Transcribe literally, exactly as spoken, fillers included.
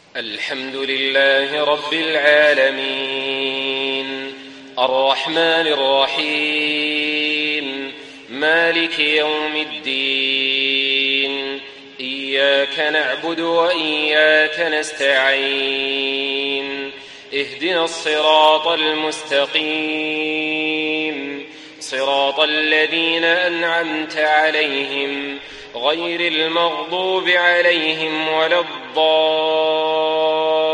الحمد لله رب العالمين الرحمن الرحيم مالك يوم الدين إياك نعبد وإياك نستعين اهدنا الصراط المستقيم صراط الذين أنعمت عليهم غير المغضوب عليهم ولا الضالين